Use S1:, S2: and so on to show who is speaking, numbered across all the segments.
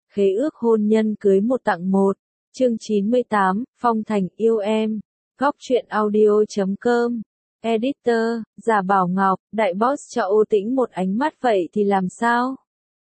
S1: Khế ước hôn nhân cưới một tặng một. Chương 98, Phong Thành yêu em. Góc truyện audio.com. Editor, Giả Bảo Ngọc, đại boss cho Ô Tĩnh một ánh mắt vậy thì làm sao?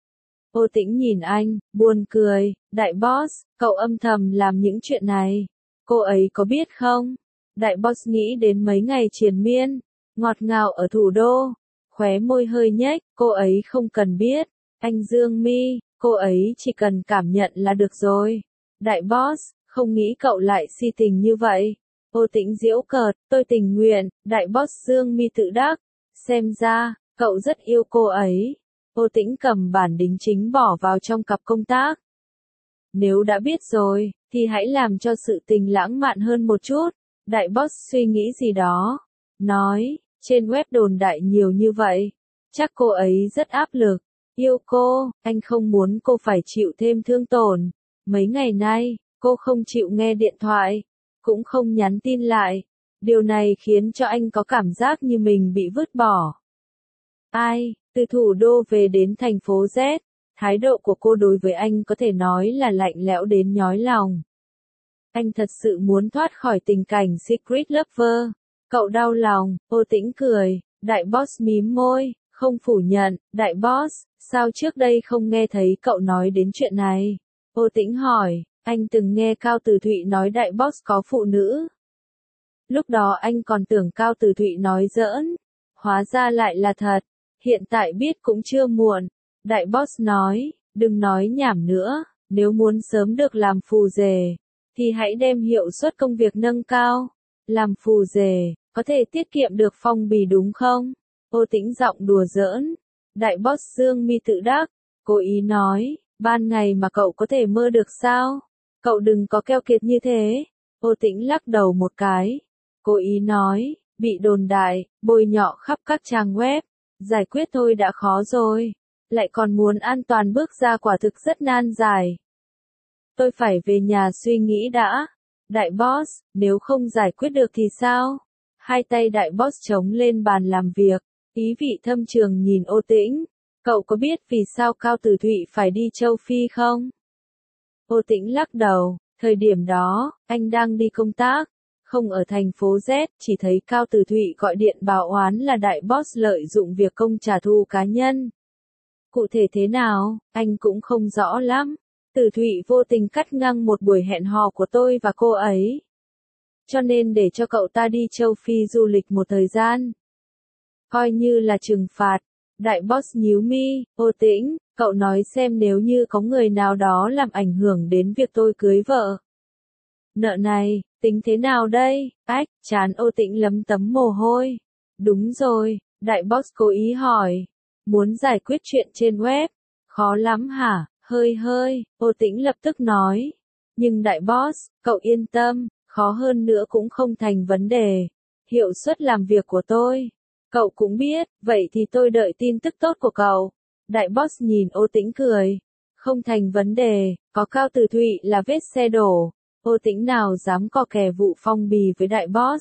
S1: Ô Tĩnh nhìn anh, buồn cười, đại boss, cậu âm thầm làm những chuyện này. Cô ấy có biết không? Đại boss nghĩ đến mấy ngày triền miên, ngọt ngào ở thủ đô. Khóe môi hơi nhếch, cô ấy không cần biết. Anh dương mi, cô ấy chỉ cần cảm nhận là được rồi. Đại boss, không nghĩ cậu lại si tình như vậy. Ô Tĩnh giễu cợt, tôi tình nguyện, đại boss dương mi tự đắc. Xem ra, cậu rất yêu cô ấy. Ô Tĩnh cầm bản đính chính bỏ vào trong cặp công tác. Nếu đã biết rồi, thì hãy làm cho sự tình lãng mạn hơn một chút. Đại boss suy nghĩ gì đó. Nói, trên web đồn đại nhiều như vậy. Chắc cô ấy rất áp lực. Yêu cô, anh không muốn cô phải chịu thêm thương tổn. Mấy ngày nay, cô không chịu nghe điện thoại, cũng không nhắn tin lại. Điều này khiến cho anh có cảm giác như mình bị vứt bỏ. Ai, từ thủ đô về đến thành phố Z, thái độ của cô đối với anh có thể nói là lạnh lẽo đến nhói lòng. Anh thật sự muốn thoát khỏi tình cảnh secret lover. Cậu đau lòng, Ô Tĩnh cười, đại boss mím môi, không phủ nhận, đại boss, sao trước đây không nghe thấy cậu nói đến chuyện này? Ô Tĩnh hỏi, anh từng nghe Cao Từ Thụy nói đại boss có phụ nữ. Lúc đó anh còn tưởng Cao Từ Thụy nói giỡn, hóa ra lại là thật, hiện tại biết cũng chưa muộn. Đại boss nói, đừng nói nhảm nữa, nếu muốn sớm được làm phù rể, thì hãy đem hiệu suất công việc nâng cao. Làm phù rể, có thể tiết kiệm được phong bì đúng không? Ô Tĩnh giọng đùa giỡn. Đại boss dương mi tự đắc, cố ý nói, ban ngày mà cậu có thể mơ được sao? Cậu đừng có keo kiệt như thế. Ô Tĩnh lắc đầu một cái. Cố ý nói, bị đồn đại, bôi nhọ khắp các trang web. Giải quyết thôi đã khó rồi. Lại còn muốn an toàn bước ra quả thực rất nan giải. Tôi phải về nhà suy nghĩ đã. Đại boss, nếu không giải quyết được thì sao? Hai tay đại boss chống lên bàn làm việc, ý vị thâm trường nhìn Ô Tĩnh. Cậu có biết vì sao Cao Từ Thụy phải đi châu Phi không? Ô Tĩnh lắc đầu, thời điểm đó, anh đang đi công tác, không ở thành phố Z, chỉ thấy Cao Từ Thụy gọi điện báo oán là đại boss lợi dụng việc công trả thù cá nhân. Cụ thể thế nào, anh cũng không rõ lắm. Từ Thụy vô tình cắt ngang một buổi hẹn hò của tôi và cô ấy. Cho nên để cho cậu ta đi châu Phi du lịch một thời gian. Coi như là trừng phạt. Đại boss nhíu mi, Ô Tĩnh, cậu nói xem nếu như có người nào đó làm ảnh hưởng đến việc tôi cưới vợ. Nợ này, tính thế nào đây? Ách, trán Ô Tĩnh lấm tấm mồ hôi. Đúng rồi, đại boss cố ý hỏi. Muốn giải quyết chuyện trên web. Khó lắm hả? Hơi, Ô Tĩnh lập tức nói. Nhưng đại boss, cậu yên tâm, khó hơn nữa cũng không thành vấn đề. Hiệu suất làm việc của tôi. Cậu cũng biết, vậy thì tôi đợi tin tức tốt của cậu. Đại boss nhìn Ô Tĩnh cười. Không thành vấn đề, có Cao Từ Thụy là vết xe đổ. Ô Tĩnh nào dám cò kè vụ phong bì với đại boss.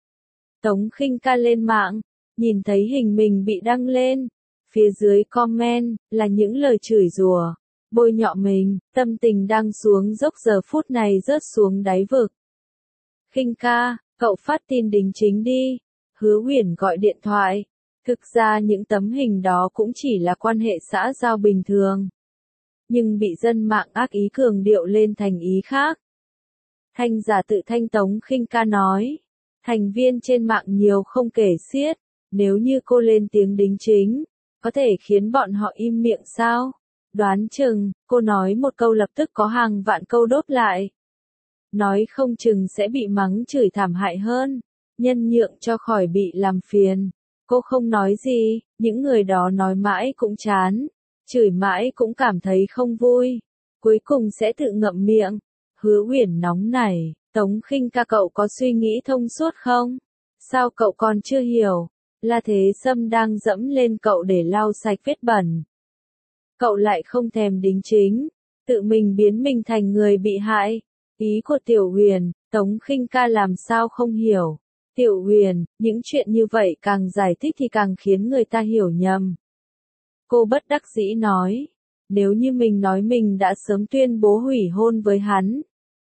S1: Tống Khinh Ca lên mạng, nhìn thấy hình mình bị đăng lên. Phía dưới comment, là những lời chửi rủa, bôi nhọ mình, tâm tình đang xuống dốc giờ phút này rớt xuống đáy vực. Khinh Ca, cậu phát tin đính chính đi. Hứa Huyền gọi điện thoại. Thực ra những tấm hình đó cũng chỉ là quan hệ xã giao bình thường. Nhưng bị dân mạng ác ý cường điệu lên thành ý khác. Thanh giả tự thanh Tống Khinh Ca nói. Thành viên trên mạng nhiều không kể xiết. Nếu như cô lên tiếng đính chính, có thể khiến bọn họ im miệng sao? Đoán chừng, cô nói một câu lập tức có hàng vạn câu đốt lại. Nói không chừng sẽ bị mắng chửi thảm hại hơn. Nhân nhượng cho khỏi bị làm phiền. Cô không nói gì, những người đó nói mãi cũng chán. Chửi mãi cũng cảm thấy không vui. Cuối cùng sẽ tự ngậm miệng. Hứa Huyền nóng nảy, Tống Khinh Ca cậu có suy nghĩ thông suốt không? Sao cậu còn chưa hiểu? La Thế Sâm đang dẫm lên cậu để lau sạch vết bẩn. Cậu lại không thèm đính chính, tự mình biến mình thành người bị hại. Ý của Tiểu Huyền, Tống Khinh Ca làm sao không hiểu. Tiểu Huyền, những chuyện như vậy càng giải thích thì càng khiến người ta hiểu nhầm. Cô bất đắc dĩ nói. Nếu như mình nói mình đã sớm tuyên bố hủy hôn với hắn,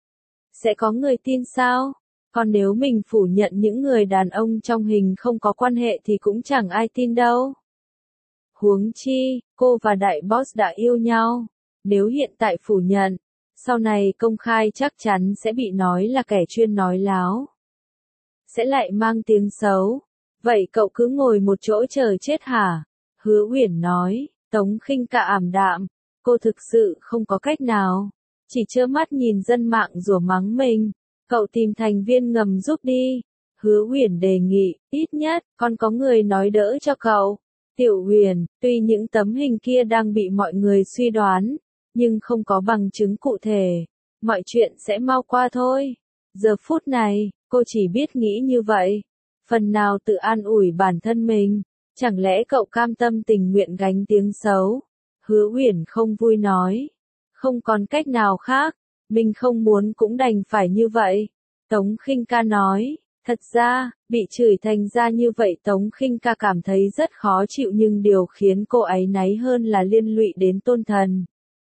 S1: sẽ có người tin sao? Còn nếu mình phủ nhận những người đàn ông trong hình không có quan hệ thì cũng chẳng ai tin đâu. Huống chi, cô và đại boss đã yêu nhau. Nếu hiện tại phủ nhận, sau này công khai chắc chắn sẽ bị nói là kẻ chuyên nói láo. Sẽ lại mang tiếng xấu. Vậy cậu cứ ngồi một chỗ chờ chết hả? Hứa Uyển nói. Tống Khinh Ca ảm đạm. Cô thực sự không có cách nào. Chỉ trơ mắt nhìn dân mạng rủa mắng mình. Cậu tìm thành viên ngầm giúp đi. Hứa Uyển đề nghị, ít nhất, còn có người nói đỡ cho cậu. Tiểu Huyền, tuy những tấm hình kia đang bị mọi người suy đoán, nhưng không có bằng chứng cụ thể. Mọi chuyện sẽ mau qua thôi. Giờ phút này, cô chỉ biết nghĩ như vậy. Phần nào tự an ủi bản thân mình. Chẳng lẽ cậu cam tâm tình nguyện gánh tiếng xấu? Hứa Uyển không vui nói. Không còn cách nào khác. Mình không muốn cũng đành phải như vậy. Tống Khinh Ca nói. Thật ra, bị chửi thành ra như vậy Tống Khinh Ca cảm thấy rất khó chịu nhưng điều khiến cô áy náy hơn là liên lụy đến Tôn Thần.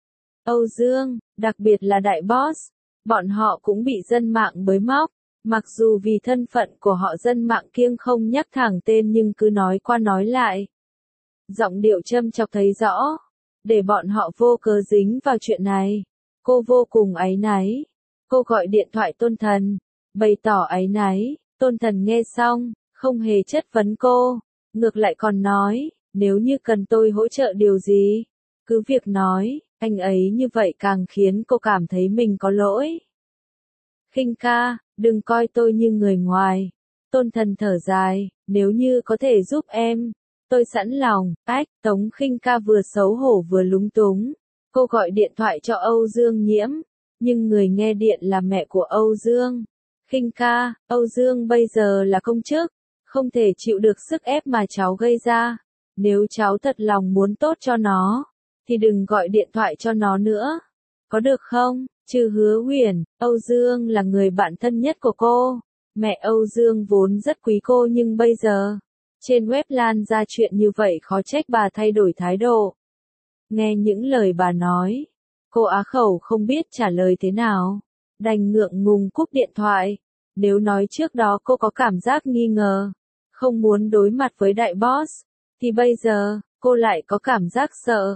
S1: Âu Dương, đặc biệt là đại boss, bọn họ cũng bị dân mạng bới móc. Mặc dù vì thân phận của họ dân mạng kiêng không nhắc thẳng tên nhưng cứ nói qua nói lại. Giọng điệu châm chọc thấy rõ. Để bọn họ vô cớ dính vào chuyện này. Cô vô cùng áy náy. Cô gọi điện thoại Tôn Thần. Bày tỏ áy náy. Tôn Thần nghe xong, không hề chất vấn cô. Ngược lại còn nói, nếu như cần tôi hỗ trợ điều gì, cứ việc nói. Anh ấy như vậy càng khiến cô cảm thấy mình có lỗi. Khinh Ca, đừng coi tôi như người ngoài. Tôn Thần thở dài, nếu như có thể giúp em, tôi sẵn lòng. Tống Khinh Ca vừa xấu hổ vừa lúng túng. Cô gọi điện thoại cho Âu Dương Nhiễm, nhưng người nghe điện là mẹ của Âu Dương. Khinh Ca, Âu Dương bây giờ là công chức, không thể chịu được sức ép mà cháu gây ra. Nếu cháu thật lòng muốn tốt cho nó, thì đừng gọi điện thoại cho nó nữa. Có được không? Trừ Hứa Uyển, Âu Dương là người bạn thân nhất của cô. Mẹ Âu Dương vốn rất quý cô nhưng bây giờ, trên web lan ra chuyện như vậy khó trách bà thay đổi thái độ. Nghe những lời bà nói, cô á khẩu không biết trả lời thế nào. Đành ngượng ngùng cúp điện thoại. Nếu nói trước đó cô có cảm giác nghi ngờ, không muốn đối mặt với đại boss, thì bây giờ, cô lại có cảm giác sợ.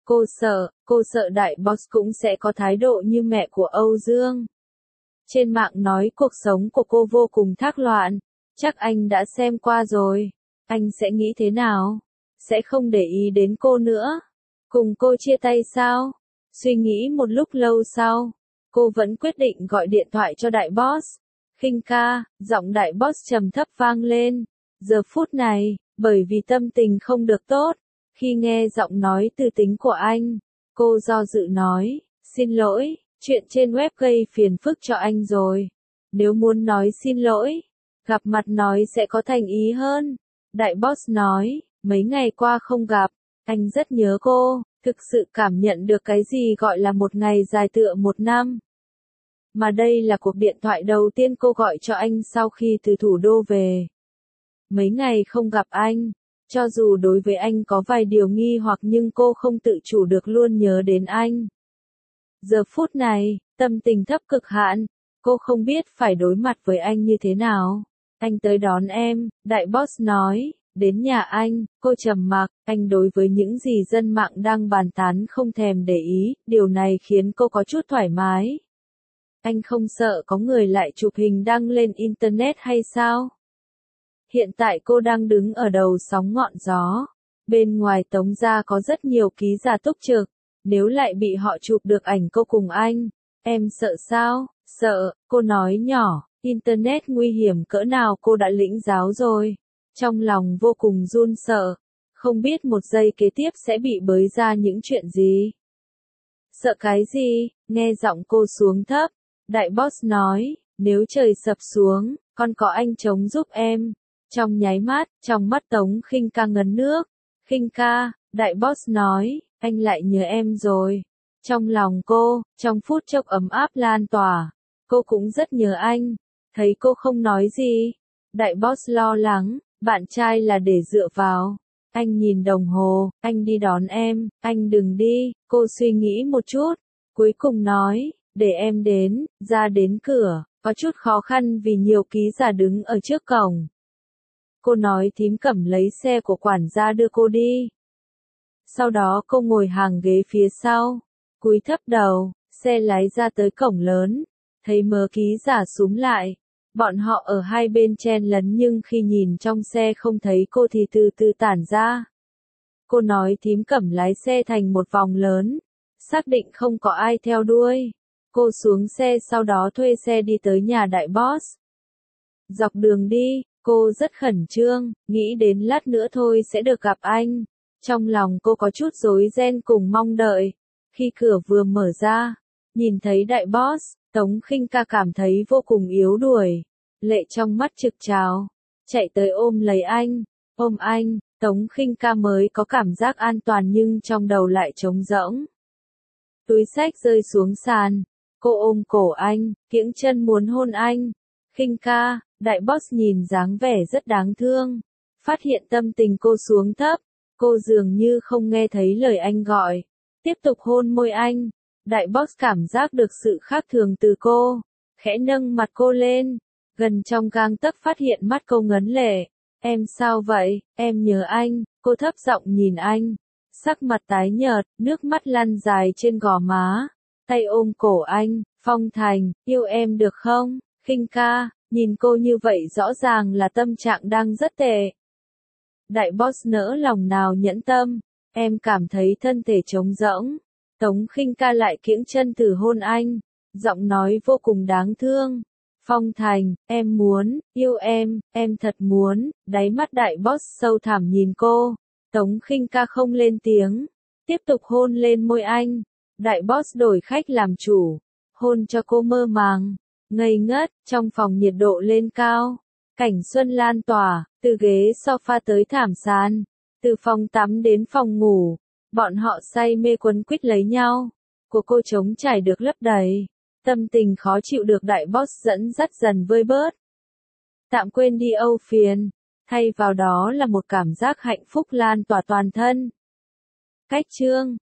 S1: Cô sợ đại boss cũng sẽ có thái độ như mẹ của Âu Dương. Trên mạng nói cuộc sống của cô vô cùng thác loạn, chắc anh đã xem qua rồi. Anh sẽ nghĩ thế nào? Sẽ không để ý đến cô nữa. Cùng cô chia tay sao? Suy nghĩ một lúc lâu sau, cô vẫn quyết định gọi điện thoại cho đại boss. Khinh Ca, giọng đại boss trầm thấp vang lên. Giờ phút này, bởi vì tâm tình không được tốt, khi nghe giọng nói từ tính của anh, cô do dự nói, xin lỗi, chuyện trên web gây phiền phức cho anh rồi. Nếu muốn nói xin lỗi, gặp mặt nói sẽ có thành ý hơn. Đại boss nói, mấy ngày qua không gặp, anh rất nhớ cô, thực sự cảm nhận được cái gì gọi là một ngày dài tựa một năm. Mà đây là cuộc điện thoại đầu tiên cô gọi cho anh sau khi từ thủ đô về. Mấy ngày không gặp anh, cho dù đối với anh có vài điều nghi hoặc nhưng cô không tự chủ được luôn nhớ đến anh. Giờ phút này, tâm tình thấp cực hạn, cô không biết phải đối mặt với anh như thế nào. Anh tới đón em, đại boss nói, đến nhà anh, cô trầm mặc, anh đối với những gì dân mạng đang bàn tán không thèm để ý, điều này khiến cô có chút thoải mái. Anh không sợ có người lại chụp hình đăng lên Internet hay sao? Hiện tại cô đang đứng ở đầu sóng ngọn gió. Bên ngoài Tống gia có rất nhiều ký giả túc trực. Nếu lại bị họ chụp được ảnh cô cùng anh, em sợ sao? Sợ, cô nói nhỏ, Internet nguy hiểm cỡ nào cô đã lĩnh giáo rồi. Trong lòng vô cùng run sợ, không biết một giây kế tiếp sẽ bị bới ra những chuyện gì. Sợ cái gì? Nghe giọng cô xuống thấp. Đại boss nói, nếu trời sập xuống, con có anh chống giúp em. Trong nháy mắt, trong mắt Tống Khinh Ca ngấn nước. Khinh Ca, đại boss nói, anh lại nhớ em rồi. Trong lòng cô, trong phút chốc ấm áp lan tỏa. Cô cũng rất nhớ anh. Thấy cô không nói gì. Đại boss lo lắng, bạn trai là để dựa vào. Anh nhìn đồng hồ, anh đi đón em, anh đừng đi, cô suy nghĩ một chút, cuối cùng nói, để em đến, ra đến cửa, có chút khó khăn vì nhiều ký giả đứng ở trước cổng. Cô nói thím Cẩm lấy xe của quản gia đưa cô đi. Sau đó cô ngồi hàng ghế phía sau, cúi thấp đầu, xe lái ra tới cổng lớn, thấy mớ ký giả xúm lại. Bọn họ ở hai bên chen lấn nhưng khi nhìn trong xe không thấy cô thì từ từ tản ra. Cô nói thím Cẩm lái xe thành một vòng lớn, xác định không có ai theo đuôi. Cô xuống xe sau đó thuê xe đi tới nhà đại boss. Dọc đường đi, cô rất khẩn trương, nghĩ đến lát nữa thôi sẽ được gặp anh. Trong lòng cô có chút rối ren cùng mong đợi. Khi cửa vừa mở ra, nhìn thấy đại boss, Tống Khinh Ca cảm thấy vô cùng yếu đuối. Lệ trong mắt trực trào, chạy tới ôm lấy anh, ôm anh, Tống Khinh Ca mới có cảm giác an toàn nhưng trong đầu lại trống rỗng. Túi xách rơi xuống sàn, cô ôm cổ anh, kiễng chân muốn hôn anh. Khinh Ca, đại boss nhìn dáng vẻ rất đáng thương, phát hiện tâm tình cô xuống thấp, cô dường như không nghe thấy lời anh gọi, tiếp tục hôn môi anh. Đại boss cảm giác được sự khác thường từ cô, khẽ nâng mặt cô lên, gần trong gang tấc phát hiện mắt cô ngấn lệ. Em sao vậy, em nhớ anh, cô thấp giọng nhìn anh, sắc mặt tái nhợt, nước mắt lăn dài trên gò má, tay ôm cổ anh, Phong Thành, yêu em được không? Khinh Ca, nhìn cô như vậy rõ ràng là tâm trạng đang rất tệ. Đại boss nỡ lòng nào nhẫn tâm, em cảm thấy thân thể trống rỗng. Tống Khinh Ca lại kiễng chân thử hôn anh, giọng nói vô cùng đáng thương. Phong Thành, em muốn, yêu em thật muốn. Đáy mắt đại boss sâu thẳm nhìn cô. Tống Khinh Ca không lên tiếng, tiếp tục hôn lên môi anh. Đại boss đổi khách làm chủ, hôn cho cô mơ màng, ngây ngất. Trong phòng nhiệt độ lên cao, cảnh xuân lan tỏa, từ ghế sofa tới thảm sàn, từ phòng tắm đến phòng ngủ, bọn họ say mê quấn quýt lấy nhau. Của cô trống trải được lấp đầy, tâm tình khó chịu được đại boss dẫn dắt dần vơi bớt. Tạm quên đi âu phiền, thay vào đó là một cảm giác hạnh phúc lan tỏa toàn thân. Cách chương